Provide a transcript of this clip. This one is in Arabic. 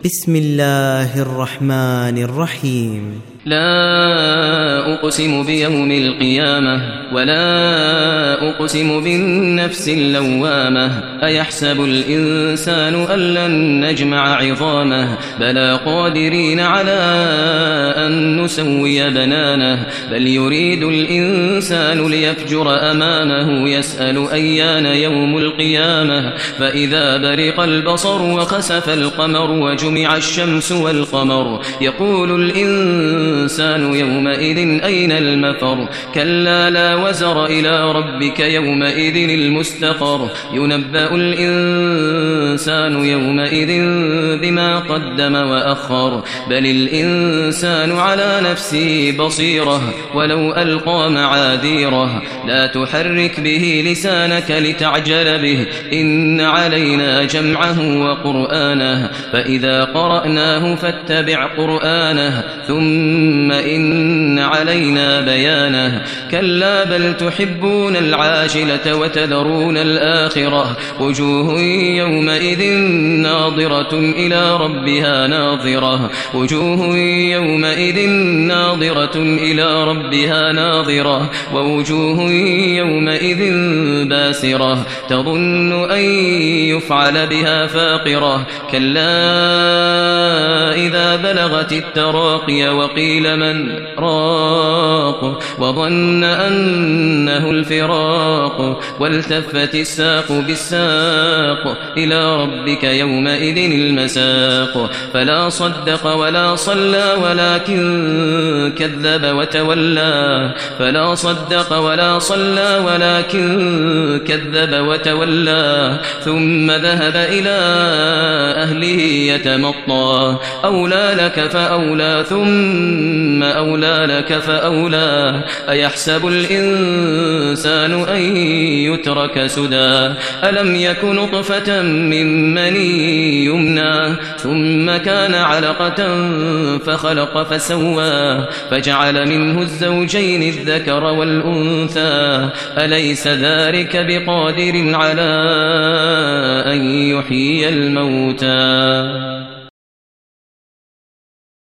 بسم الله الرحمن الرحيم. لا أقسم بيوم القيامة ولا أقسم بالنفس اللوامة أيحسب الإنسان أن لن نجمع عظامه بلى قادرين على أن نسوي بنانه بل يريد الإنسان ليفجر أمامه يسأل أيان يوم القيامة فإذا برق البصر وخسف القمر وجمع الشمس والقمر يقول الإنسان يومئذ أين المفر كلا لا وزر إلى ربك يومئذ المستقر ينبأ الإنسان يومئذ بما قدم وأخر بل الإنسان على نفسه بصيرة ولو ألقى معاذيره لا تحرك به لسانك لتعجل به إن علينا جمعه وقرآنه فإذا قرأناه فاتبع قرآنه ثم إن علينا بيانه كلا بل تحبون العاجلة وتذرون الآخرة وجوه يومئذ ناظرة إلى ربها ناظرة وجوه يومئذ ناظرة إلى ربها ناظرة ووجوه يومئذ باسرة تظن أن يفعل بها فاقرة كلا إذا بلغت التراقي وقيل من راق وظن أنه الفراق والتفت الساق بالساق إلى ربك يومئذ المساق فلا صدق ولا صلى ولكن كذب وتولى فلا صدق ولا صلى ولكن كذب وتولى ثم ذهب إلى أهله يتمطى أولى لك فأولى ثم أولى لك فأولى أيحسب الإنسان أن يترك سدى ألم يك نطفة من مني يمنى ثم كان علقة فخلق فسوى فجعل منه الزوجين الذكر والأنثى أليس ذلك بقادر على أن يحيي الموتى